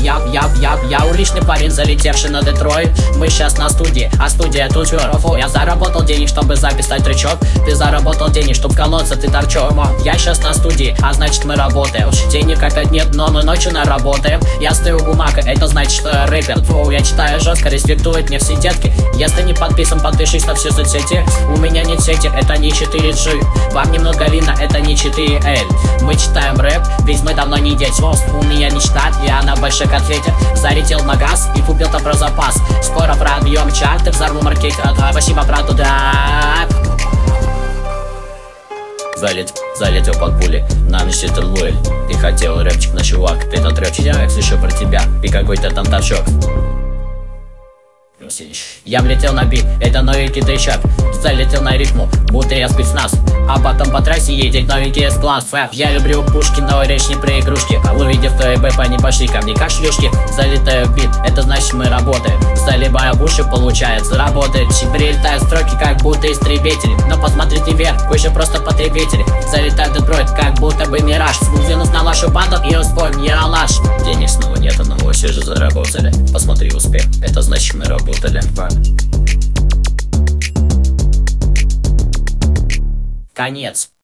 Я уличный парень, залетевший на Детройт. Мы сейчас на студии, а студия тут чё? Я заработал денег, чтобы записать тречок. Ты заработал денег, чтоб колоться, ты торчок. Я сейчас на студии, а значит мы работаем. Денег опять нет, но мы ночью наработаем. Я стою бумага, это значит, что я рэпер. Фу, я читаю жестко, респектуют мне все детки. Если не подписан, подпишись на все соцсети. У меня нет сети, это не 4G. Вам немного видно, это не 4L. Мы читаем рэп, ведь мы давно не дети. У меня мечта, я на большой конфете. Залетел в магаз и купил там про запас. Скоро пробьем чарты, взорву маркетинг. Спасибо, брату, да. Залетел под пули, на ночь это луэль. Ты хотел рэпчик на чувак, этот рэпчик я слышу про тебя. И какой-то там торчок. Я влетел на бит, это новенький тречок. Залетел на ритму, будто я спецназ. А потом по трассе едет новенький S-класс. Я люблю пушки, но речь не про игрушки. Увидев ТБ, они пошли ко мне как шлюшки. Залетаю в бит, это значит мы работаем. Заливаю уши, получается, работает. Прилетают строки, как будто истребители. Но посмотрите вверх, вы же просто потребители. Залетаю в Детройт, как будто бы мираж. Смутилась на вашу банду и успомнил ералаш. Денег снова нет, но вы все же заработали. Посмотри успех, это значит мы работали. Конец.